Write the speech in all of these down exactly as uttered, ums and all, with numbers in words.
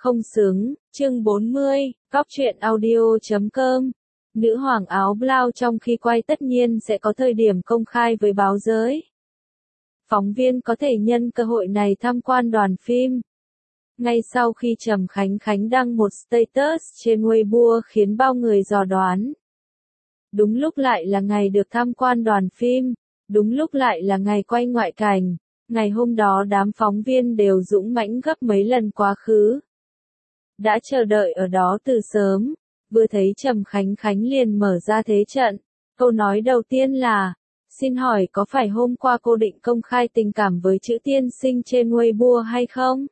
Không xứng, chương bốn mươi, Cóc truyện audio chấm com. Nữ hoàng áo blau trong khi quay tất nhiên sẽ có thời điểm công khai với báo giới. Phóng viên có thể nhân cơ hội này tham quan đoàn phim. Ngay sau khi Trầm Khánh Khánh đăng một status trên Weibo khiến bao người dò đoán. Đúng lúc lại là ngày được tham quan đoàn phim, đúng lúc lại là ngày quay ngoại cảnh. Ngày hôm đó đám phóng viên đều dũng mãnh gấp mấy lần quá khứ. Đã chờ đợi ở đó từ sớm, vừa thấy Trầm Khánh Khánh liền mở ra thế trận. Câu nói đầu tiên là, xin hỏi có phải hôm qua cô định công khai tình cảm với chữ tiên sinh trên Weibo hay không?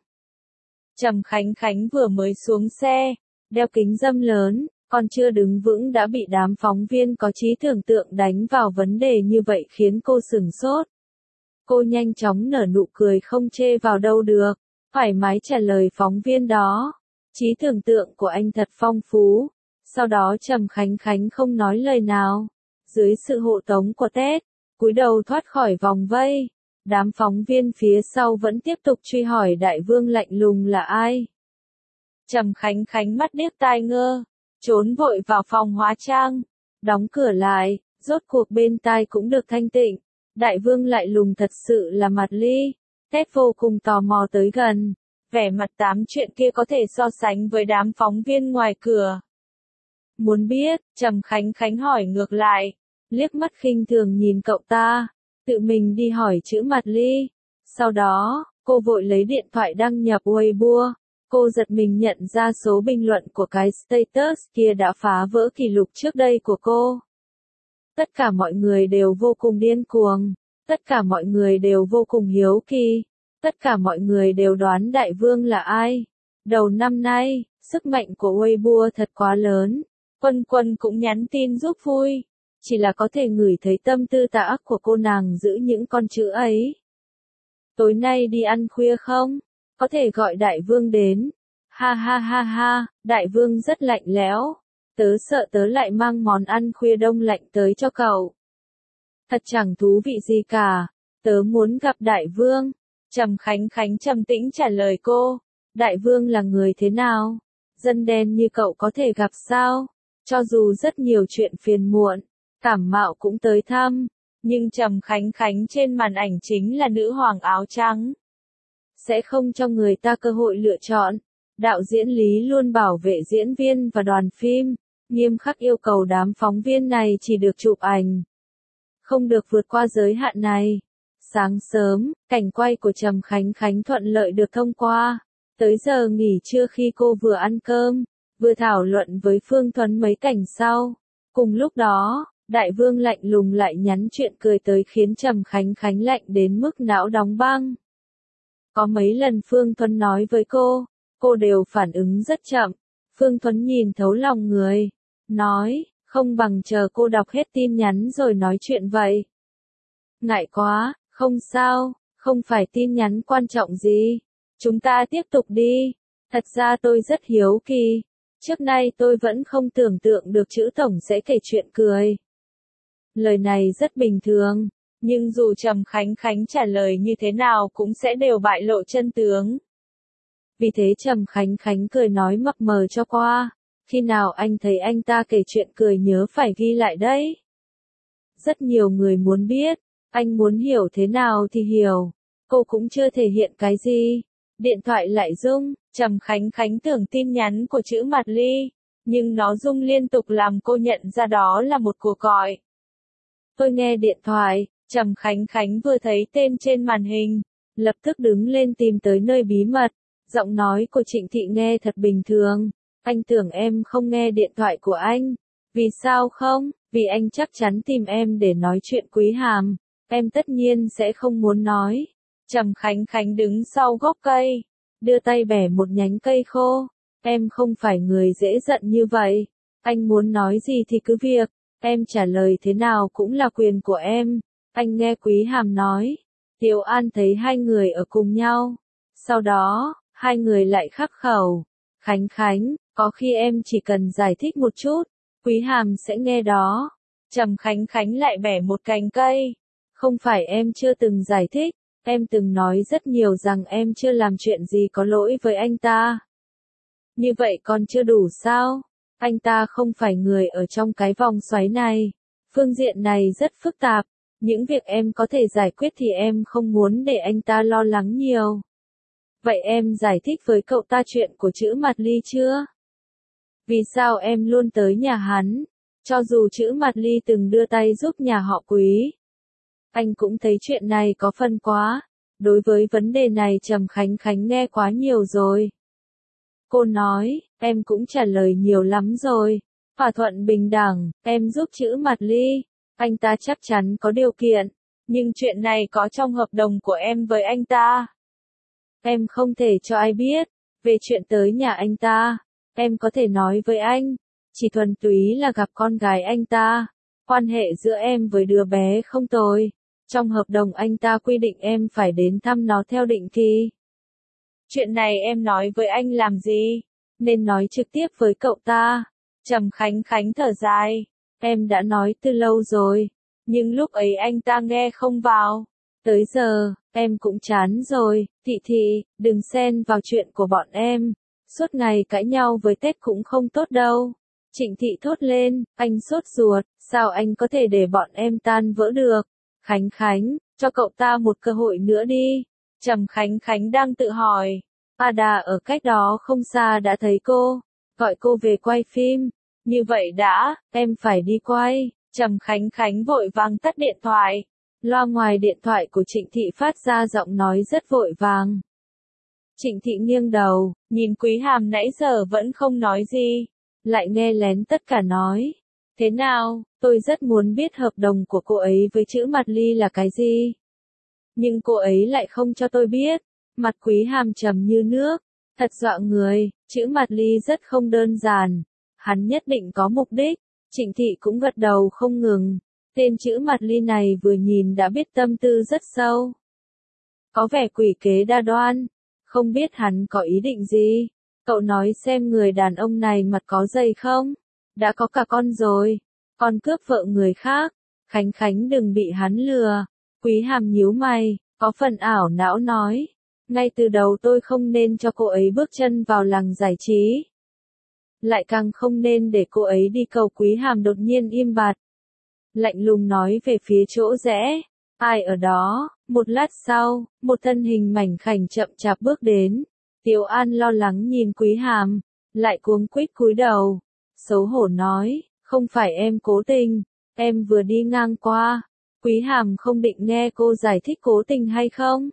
Trầm Khánh Khánh vừa mới xuống xe, đeo kính râm lớn, còn chưa đứng vững đã bị đám phóng viên có trí tưởng tượng đánh vào vấn đề như vậy khiến cô sửng sốt. Cô nhanh chóng nở nụ cười không chê vào đâu được, thoải mái trả lời phóng viên đó. Trí tưởng tượng của anh thật phong phú. Sau đó Trầm Khánh Khánh không nói lời nào. Dưới sự hộ tống của Tết, cúi đầu thoát khỏi vòng vây. Đám phóng viên phía sau vẫn tiếp tục truy hỏi đại vương lạnh lùng là ai. Trầm Khánh Khánh mắt điếc tai ngơ, trốn vội vào phòng hóa trang, đóng cửa lại, rốt cuộc bên tai cũng được thanh tịnh. Đại vương lạnh lùng thật sự là Mặt Ly. Tết vô cùng tò mò tới gần. Vẻ mặt tám chuyện kia có thể so sánh với đám phóng viên ngoài cửa. Muốn biết, Trầm Khánh Khánh hỏi ngược lại, liếc mắt khinh thường nhìn cậu ta, tự mình đi hỏi chữ Mặt Ly. Sau đó, cô vội lấy điện thoại đăng nhập Weibo, cô giật mình nhận ra số bình luận của cái status kia đã phá vỡ kỷ lục trước đây của cô. Tất cả mọi người đều vô cùng điên cuồng, tất cả mọi người đều vô cùng hiếu kỳ. Tất cả mọi người đều đoán đại vương là ai. Đầu năm nay, sức mạnh của Weibo thật quá lớn. Quân Quân cũng nhắn tin giúp vui. Chỉ là có thể ngửi thấy tâm tư tà ác của cô nàng giữ những con chữ ấy. Tối nay đi ăn khuya không? Có thể gọi đại vương đến. Ha ha ha ha, đại vương rất lạnh lẽo. Tớ sợ tớ lại mang món ăn khuya đông lạnh tới cho cậu. Thật chẳng thú vị gì cả. Tớ muốn gặp đại vương. Trầm Khánh Khánh trầm tĩnh trả lời cô, đại vương là người thế nào? Dân đen như cậu có thể gặp sao? Cho dù rất nhiều chuyện phiền muộn, cảm mạo cũng tới thăm, nhưng Trầm Khánh Khánh trên màn ảnh chính là nữ hoàng áo trắng. Sẽ không cho người ta cơ hội lựa chọn. Đạo diễn Lý luôn bảo vệ diễn viên và đoàn phim, nghiêm khắc yêu cầu đám phóng viên này chỉ được chụp ảnh. Không được vượt qua giới hạn này. Sáng sớm, cảnh quay của Trầm Khánh Khánh thuận lợi được thông qua. Tới giờ nghỉ trưa khi cô vừa ăn cơm, vừa thảo luận với Phương Thuấn mấy cảnh sau. Cùng lúc đó, đại vương lạnh lùng lại nhắn chuyện cười tới khiến Trầm Khánh Khánh lạnh đến mức não đóng băng. Có mấy lần Phương Thuấn nói với cô, cô đều phản ứng rất chậm. Phương Thuấn nhìn thấu lòng người, nói, không bằng chờ cô đọc hết tin nhắn rồi nói chuyện vậy. Ngại quá. Không sao, không phải tin nhắn quan trọng gì. Chúng ta tiếp tục đi. Thật ra tôi rất hiếu kỳ. Trước nay tôi vẫn không tưởng tượng được chữ tổng sẽ kể chuyện cười. Lời này rất bình thường, nhưng dù Trầm Khánh Khánh trả lời như thế nào cũng sẽ đều bại lộ chân tướng. Vì thế Trầm Khánh Khánh cười nói mập mờ cho qua. Khi nào anh thấy anh ta kể chuyện cười nhớ phải ghi lại đấy. Rất nhiều người muốn biết. Anh muốn hiểu thế nào thì hiểu. Cô cũng chưa thể hiện cái gì. Điện thoại lại rung. Trầm Khánh Khánh tưởng tin nhắn của chữ Mặt Ly. Nhưng nó rung liên tục làm cô nhận ra đó là một cuộc gọi. Tôi nghe điện thoại. Trầm Khánh Khánh vừa thấy tên trên màn hình. Lập tức đứng lên tìm tới nơi bí mật. Giọng nói của Trịnh Thị nghe thật bình thường. Anh tưởng em không nghe điện thoại của anh. Vì sao không? Vì anh chắc chắn tìm em để nói chuyện Quý Hàm. Em tất nhiên sẽ không muốn nói. Trầm Khánh Khánh đứng sau gốc cây, đưa tay bẻ một nhánh cây khô. Em không phải người dễ giận như vậy. Anh muốn nói gì thì cứ việc, em trả lời thế nào cũng là quyền của em. Anh nghe Quý Hàm nói. Tiểu An thấy hai người ở cùng nhau. Sau đó, hai người lại khắc khẩu. Khánh Khánh, có khi em chỉ cần giải thích một chút, Quý Hàm sẽ nghe đó. Trầm Khánh Khánh lại bẻ một cành cây. Không phải em chưa từng giải thích, em từng nói rất nhiều rằng em chưa làm chuyện gì có lỗi với anh ta. Như vậy còn chưa đủ sao? Anh ta không phải người ở trong cái vòng xoáy này. Phương diện này rất phức tạp. Những việc em có thể giải quyết thì em không muốn để anh ta lo lắng nhiều. Vậy em giải thích với cậu ta chuyện của chữ Mạt Ly chưa? Vì sao em luôn tới nhà hắn? Cho dù chữ Mạt Ly từng đưa tay giúp nhà họ Quý. Anh cũng thấy chuyện này có phần quá. Đối với vấn đề này Trầm Khánh Khánh nghe quá nhiều rồi. Cô nói, em cũng trả lời nhiều lắm rồi. Thỏa thuận bình đẳng, em giúp chữ Mạt Ly. Anh ta chắc chắn có điều kiện. Nhưng chuyện này có trong hợp đồng của em với anh ta. Em không thể cho ai biết. Về chuyện tới nhà anh ta, em có thể nói với anh. Chỉ thuần túy là gặp con gái anh ta. Quan hệ giữa em với đứa bé không tồi. Trong hợp đồng anh ta quy định em phải đến thăm nó theo định kỳ. Chuyện này em nói với anh làm gì? Nên nói trực tiếp với cậu ta. Trầm Khánh Khánh thở dài. Em đã nói từ lâu rồi. Nhưng lúc ấy anh ta nghe không vào. Tới giờ, em cũng chán rồi. Thị thị, đừng xen vào chuyện của bọn em. Suốt ngày cãi nhau với Tết cũng không tốt đâu. Trịnh Thị thốt lên, anh sốt ruột. Sao anh có thể để bọn em tan vỡ được? Khánh Khánh, cho cậu ta một cơ hội nữa đi. Trầm Khánh Khánh đang tự hỏi. Ada ở cách đó không xa đã thấy cô. Gọi cô về quay phim. Như vậy đã, em phải đi quay. Trầm Khánh Khánh vội vàng tắt điện thoại. Loa ngoài điện thoại của Trịnh Thị phát ra giọng nói rất vội vàng. Trịnh Thị nghiêng đầu, nhìn Quý Hàm nãy giờ vẫn không nói gì. Lại nghe lén tất cả nói. Thế nào, tôi rất muốn biết hợp đồng của cô ấy với chữ Mạt Ly là cái gì. Nhưng cô ấy lại không cho tôi biết. Mặt Quý Hàm trầm như nước. Thật dọa người, chữ Mạt Ly rất không đơn giản. Hắn nhất định có mục đích. Trịnh Thị cũng gật đầu không ngừng. Tên chữ Mạt Ly này vừa nhìn đã biết tâm tư rất sâu. Có vẻ quỷ kế đa đoan. Không biết hắn có ý định gì. Cậu nói xem người đàn ông này mặt có dày không? Đã có cả con rồi. Con cướp vợ người khác. Khánh Khánh đừng bị hắn lừa. Quý Hàm nhíu mày, có phần ảo não nói. Ngay từ đầu tôi không nên cho cô ấy bước chân vào làng giải trí. Lại càng không nên để cô ấy đi cầu. Quý Hàm đột nhiên im bặt. Lạnh lùng nói về phía chỗ rẽ. Ai ở đó? Một lát sau, một thân hình mảnh khảnh chậm chạp bước đến. Tiếu An lo lắng nhìn Quý Hàm, lại cuống quýt cúi đầu. Xấu hổ nói, không phải em cố tình, em vừa đi ngang qua. Quý Hàm không định nghe cô giải thích cố tình hay không.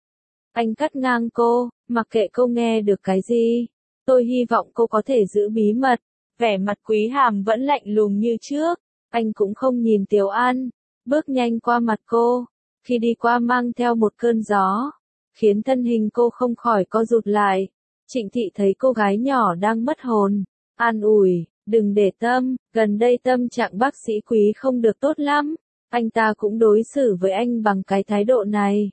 Anh cắt ngang cô, mặc kệ cô nghe được cái gì. Tôi hy vọng cô có thể giữ bí mật. Vẻ mặt Quý Hàm vẫn lạnh lùng như trước. Anh cũng không nhìn Tiếu An, bước nhanh qua mặt cô. Khi đi qua mang theo một cơn gió, khiến thân hình cô không khỏi co rụt lại. Trịnh Thị thấy cô gái nhỏ đang mất hồn, an ủi, đừng để tâm, gần đây tâm trạng bác sĩ Quý không được tốt lắm. Anh ta cũng đối xử với anh bằng cái thái độ này.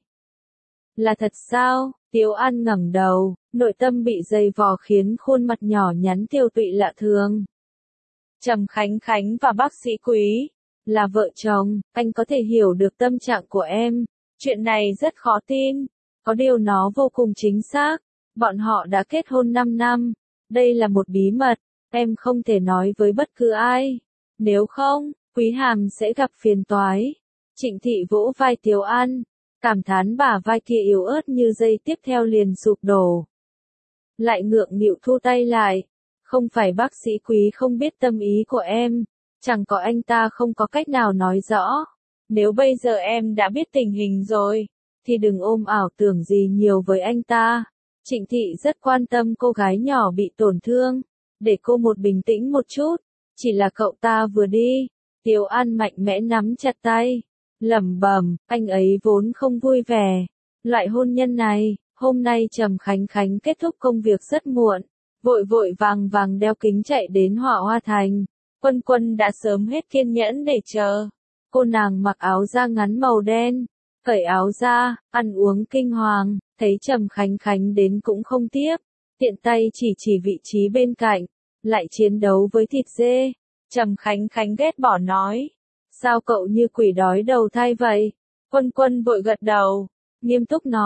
Là thật sao? Tiếu An ngẩng đầu, nội tâm bị dày vò khiến khuôn mặt nhỏ nhắn tiều tụy lạ thường. Trầm Khánh Khánh và bác sĩ Quý là vợ chồng, anh có thể hiểu được tâm trạng của em. Chuyện này rất khó tin. Có điều nó vô cùng chính xác. Bọn họ đã kết hôn năm năm. Đây là một bí mật. Em không thể nói với bất cứ ai. Nếu không, Quý Hàm sẽ gặp phiền toái. Trịnh Thị vỗ vai Tiếu An. Cảm thán bả vai kia yếu ớt như dây tiếp theo liền sụp đổ. Lại ngượng nghịu thu tay lại. Không phải bác sĩ Quý không biết tâm ý của em. Chẳng có anh ta không có cách nào nói rõ. Nếu bây giờ em đã biết tình hình rồi, thì đừng ôm ảo tưởng gì nhiều với anh ta. Trịnh Thị rất quan tâm cô gái nhỏ bị tổn thương. Để cô một bình tĩnh một chút. Chỉ là cậu ta vừa đi. Tiếu An mạnh mẽ nắm chặt tay. Lẩm bẩm, anh ấy vốn không vui vẻ. Loại hôn nhân này, hôm nay Trầm Khánh Khánh kết thúc công việc rất muộn. Vội vội vàng vàng đeo kính chạy đến Họa Hoa Thành. Quân Quân đã sớm hết kiên nhẫn để chờ. Cô nàng mặc áo da ngắn màu đen, cởi áo ra, ăn uống kinh hoàng, thấy Trầm Khánh Khánh đến cũng không tiếp. Tiện tay chỉ chỉ vị trí bên cạnh, lại chiến đấu với thịt dê. Trầm Khánh Khánh ghét bỏ nói. Sao cậu như quỷ đói đầu thai vậy? Quân Quân vội gật đầu, nghiêm túc nói,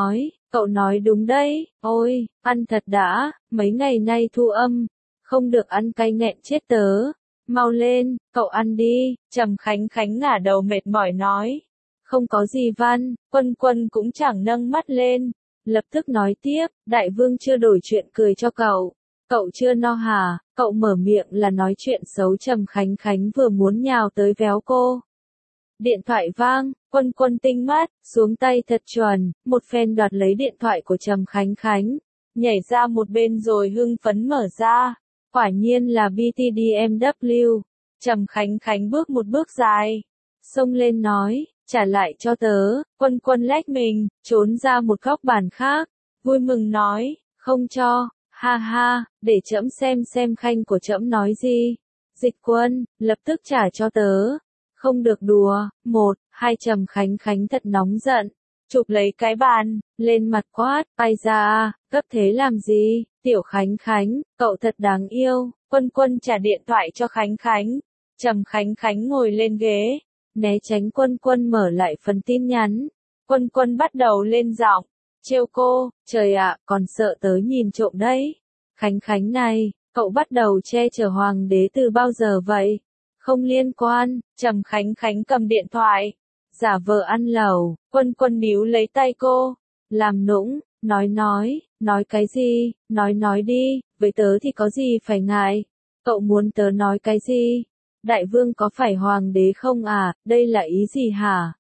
Cậu nói đúng đấy, ôi, ăn thật đã, mấy ngày nay thu âm, không được ăn cay nghẹn chết tớ. Mau lên, cậu ăn đi, Trầm Khánh Khánh ngả đầu mệt mỏi nói. Không có gì Văn, Quân Quân cũng chẳng nâng mắt lên. Lập tức nói tiếp, đại vương chưa đổi chuyện cười cho cậu. Cậu chưa no hả, cậu mở miệng là nói chuyện xấu. Trầm Khánh Khánh vừa muốn nhào tới véo cô. Điện thoại vang, Quân Quân tinh mắt, xuống tay thật chuẩn, một phen đoạt lấy điện thoại của Trầm Khánh Khánh. Nhảy ra một bên rồi hưng phấn mở ra. Quả nhiên là bê tê đê em vê. Trầm Khánh Khánh bước một bước dài. Xông lên nói, trả lại cho tớ. Quân Quân lách mình, trốn ra một góc bàn khác. Vui mừng nói, không cho, ha ha, để trẫm xem xem khanh của trẫm nói gì. Dịch Quân, lập tức trả cho tớ. Không được đùa. Một, hai Trầm Khánh Khánh thật nóng giận. Chụp lấy cái bàn, lên mặt quát, ai ra, cấp thế làm gì, Tiểu Khánh Khánh, cậu thật đáng yêu. Quân Quân trả điện thoại cho Khánh Khánh. Trầm Khánh Khánh ngồi lên ghế, né tránh Quân Quân mở lại phần tin nhắn. Quân Quân bắt đầu lên giọng, trêu cô, trời ạ, còn sợ tớ nhìn trộm đấy. Khánh Khánh này, cậu bắt đầu che chở hoàng đế từ bao giờ vậy? Không liên quan. Trầm Khánh Khánh cầm điện thoại, giả vờ ăn lẩu. Quân Quân níu lấy tay cô, làm nũng, nói nói, nói cái gì, nói nói đi, với tớ thì có gì phải ngại. Cậu muốn tớ nói cái gì? Đại vương có phải hoàng đế không à, đây là ý gì hả?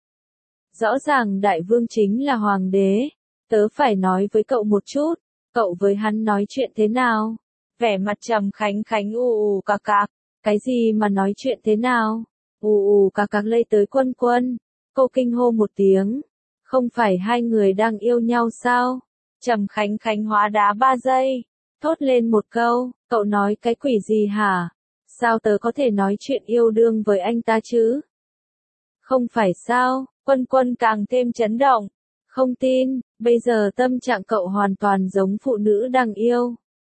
Rõ ràng đại vương chính là hoàng đế. Tớ phải nói với cậu một chút, cậu với hắn nói chuyện thế nào? Vẻ mặt Trầm Khánh Khánh ù ù cạc cạc. Cái gì mà nói chuyện thế nào? Ù ù cạc cạc lây tới Quân Quân. Cô kinh hô một tiếng. Không phải hai người đang yêu nhau sao? Trầm Khánh Khánh hóa đá ba giây. Thốt lên một câu, cậu nói cái quỷ gì hả? Sao tớ có thể nói chuyện yêu đương với anh ta chứ? Không phải sao? Quân Quân càng thêm chấn động. Không tin, bây giờ tâm trạng cậu hoàn toàn giống phụ nữ đang yêu.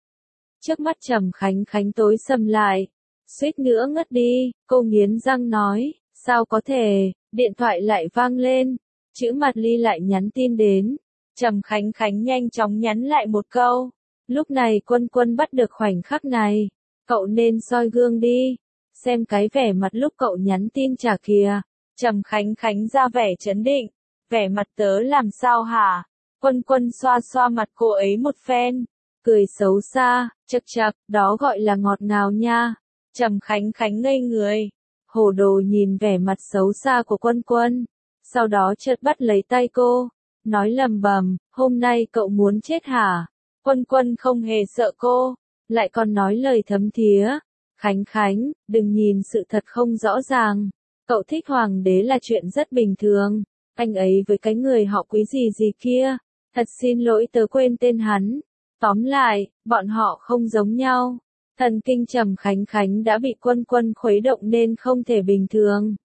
Trước mắt Trầm Khánh Khánh tối sầm lại. Suýt nữa ngất đi, cô nghiến răng nói, sao có thể, điện thoại lại vang lên, chữ Mặt Ly lại nhắn tin đến. Trầm Khánh Khánh nhanh chóng nhắn lại một câu. Lúc này Quân Quân bắt được khoảnh khắc này. Cậu nên soi gương đi, xem cái vẻ mặt lúc cậu nhắn tin trả kìa. Trầm Khánh Khánh ra vẻ trấn định, vẻ mặt tớ làm sao hả? Quân Quân xoa xoa mặt cô ấy một phen, cười xấu xa, chật chật, đó gọi là ngọt ngào nha. Trầm Khánh Khánh ngây người, hồ đồ nhìn vẻ mặt xấu xa của Quân Quân, sau đó chợt bắt lấy tay cô, nói lầm bầm, hôm nay cậu muốn chết hả? Quân Quân không hề sợ cô, lại còn nói lời thấm thía, Khánh Khánh, đừng nhìn sự thật không rõ ràng, cậu thích hoàng đế là chuyện rất bình thường, anh ấy với cái người họ Quý gì gì kia, thật xin lỗi tớ quên tên hắn, tóm lại, bọn họ không giống nhau. Thần kinh Trầm Khánh Khánh đã bị Quân Quân khuấy động nên không thể bình thường.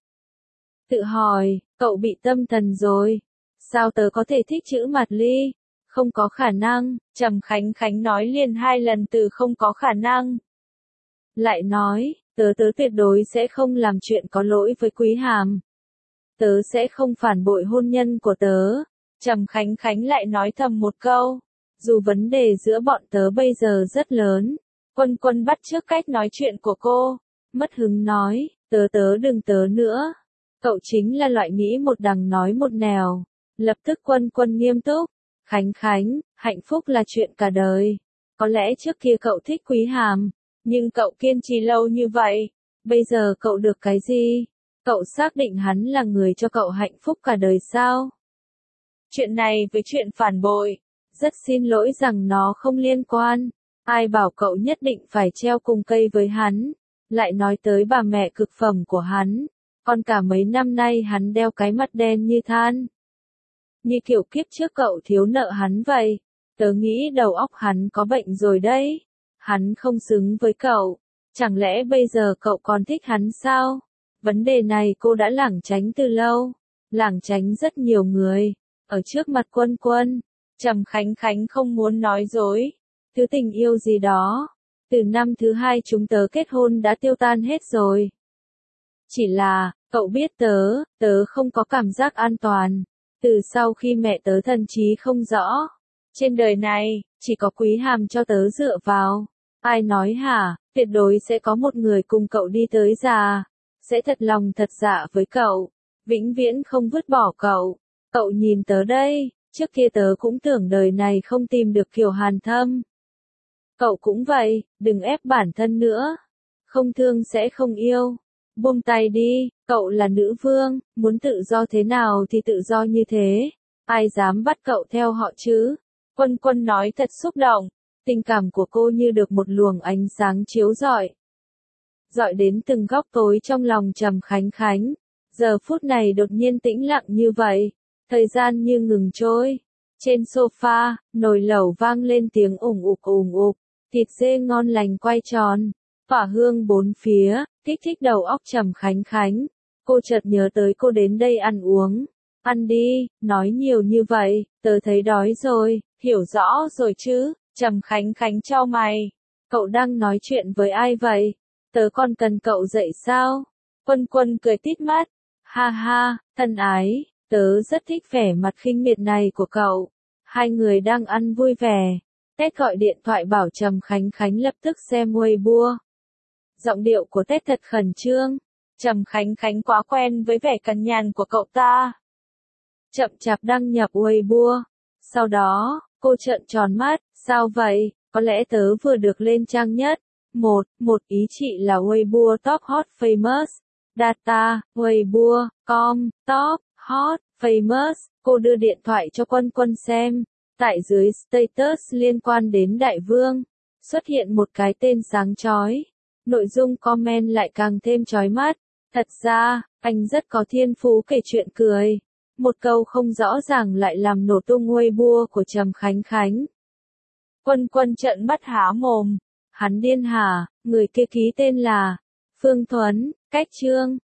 Tự hỏi, cậu bị tâm thần rồi. Sao tớ có thể thích chữ Mặt Ly? Không có khả năng. Trầm Khánh Khánh nói liền hai lần từ không có khả năng. Lại nói, tớ tớ tuyệt đối sẽ không làm chuyện có lỗi với Quý Hàm. Tớ sẽ không phản bội hôn nhân của tớ. Trầm Khánh Khánh lại nói thầm một câu. Dù vấn đề giữa bọn tớ bây giờ rất lớn. Quân Quân bắt chước cách nói chuyện của cô, mất hứng nói, tớ tớ đừng tớ nữa. Cậu chính là loại nghĩ một đằng nói một nẻo. Lập tức Quân Quân nghiêm túc, Khánh Khánh, hạnh phúc là chuyện cả đời. Có lẽ trước kia cậu thích Quý Hàm, nhưng cậu kiên trì lâu như vậy, bây giờ cậu được cái gì? Cậu xác định hắn là người cho cậu hạnh phúc cả đời sao? Chuyện này với chuyện phản bội, rất xin lỗi rằng nó không liên quan. Ai bảo cậu nhất định phải treo cùng cây với hắn, lại nói tới bà mẹ cực phẩm của hắn, còn cả mấy năm nay hắn đeo cái mặt đen như than. Như kiểu kiếp trước cậu thiếu nợ hắn vậy, tớ nghĩ đầu óc hắn có bệnh rồi đấy, hắn không xứng với cậu, chẳng lẽ bây giờ cậu còn thích hắn sao? Vấn đề này cô đã lảng tránh từ lâu, lảng tránh rất nhiều người, ở trước mặt Quân Quân, Trầm Khánh Khánh không muốn nói dối. Thứ tình yêu gì đó, từ năm thứ hai chúng tớ kết hôn đã tiêu tan hết rồi. Chỉ là, cậu biết tớ, tớ không có cảm giác an toàn. Từ sau khi mẹ tớ thần trí không rõ, Trên đời này, chỉ có Quý Hàm cho tớ dựa vào. Ai nói hả, tuyệt đối sẽ có một người cùng cậu đi tới già. Sẽ thật lòng thật dạ với cậu. Vĩnh viễn không vứt bỏ cậu. Cậu nhìn tớ đây, trước kia tớ cũng tưởng đời này không tìm được Kiều Hàn Thâm. Cậu cũng vậy, đừng ép bản thân nữa. Không thương sẽ không yêu. Buông tay đi, cậu là nữ vương, muốn tự do thế nào thì tự do như thế. Ai dám bắt cậu theo họ chứ? Quân Quân nói thật xúc động. Tình cảm của cô như được một luồng ánh sáng chiếu rọi. Rọi đến từng góc tối trong lòng Trầm Khánh Khánh. Giờ phút này đột nhiên tĩnh lặng như vậy. Thời gian như ngừng trôi. Trên sofa, nồi lẩu vang lên tiếng ủng ục ủng ục. Thịt dê ngon lành quay tròn. Tỏa hương bốn phía, kích thích đầu óc Trầm Khánh Khánh. Cô chợt nhớ tới cô đến đây ăn uống. Ăn đi, nói nhiều như vậy, tớ thấy đói rồi, hiểu rõ rồi chứ. Trầm Khánh Khánh chau mày. Cậu đang nói chuyện với ai vậy? Tớ còn cần cậu dậy sao? Quân Quân cười tít mắt. Ha ha, thân ái, tớ rất thích vẻ mặt khinh miệt này của cậu. Hai người đang ăn vui vẻ. Tết gọi điện thoại bảo Trầm Khánh Khánh lập tức xem Weibo. Giọng điệu của Tết thật khẩn trương. Trầm Khánh Khánh quá quen với vẻ cằn nhằn của cậu ta. Chậm chạp đăng nhập Weibo. Sau đó, cô trợn tròn mắt. Sao vậy? Có lẽ tớ vừa được lên trang nhất. Một, một ý chị là Weibo Top Hot Famous. Data, Weibo, com, Top, Hot, Famous. Cô đưa điện thoại cho Quân Quân xem. Tại dưới status liên quan đến Đại Vương, xuất hiện một cái tên sáng chói. Nội dung comment lại càng thêm chói mắt. Thật ra, anh rất có thiên phú kể chuyện cười. Một câu không rõ ràng lại làm nổ tung Weibo của Trầm Khánh Khánh. Quân Quân trợn mắt há mồm. Hắn điên hả? Người kia ký tên là Phương Thuấn, Cách Trương.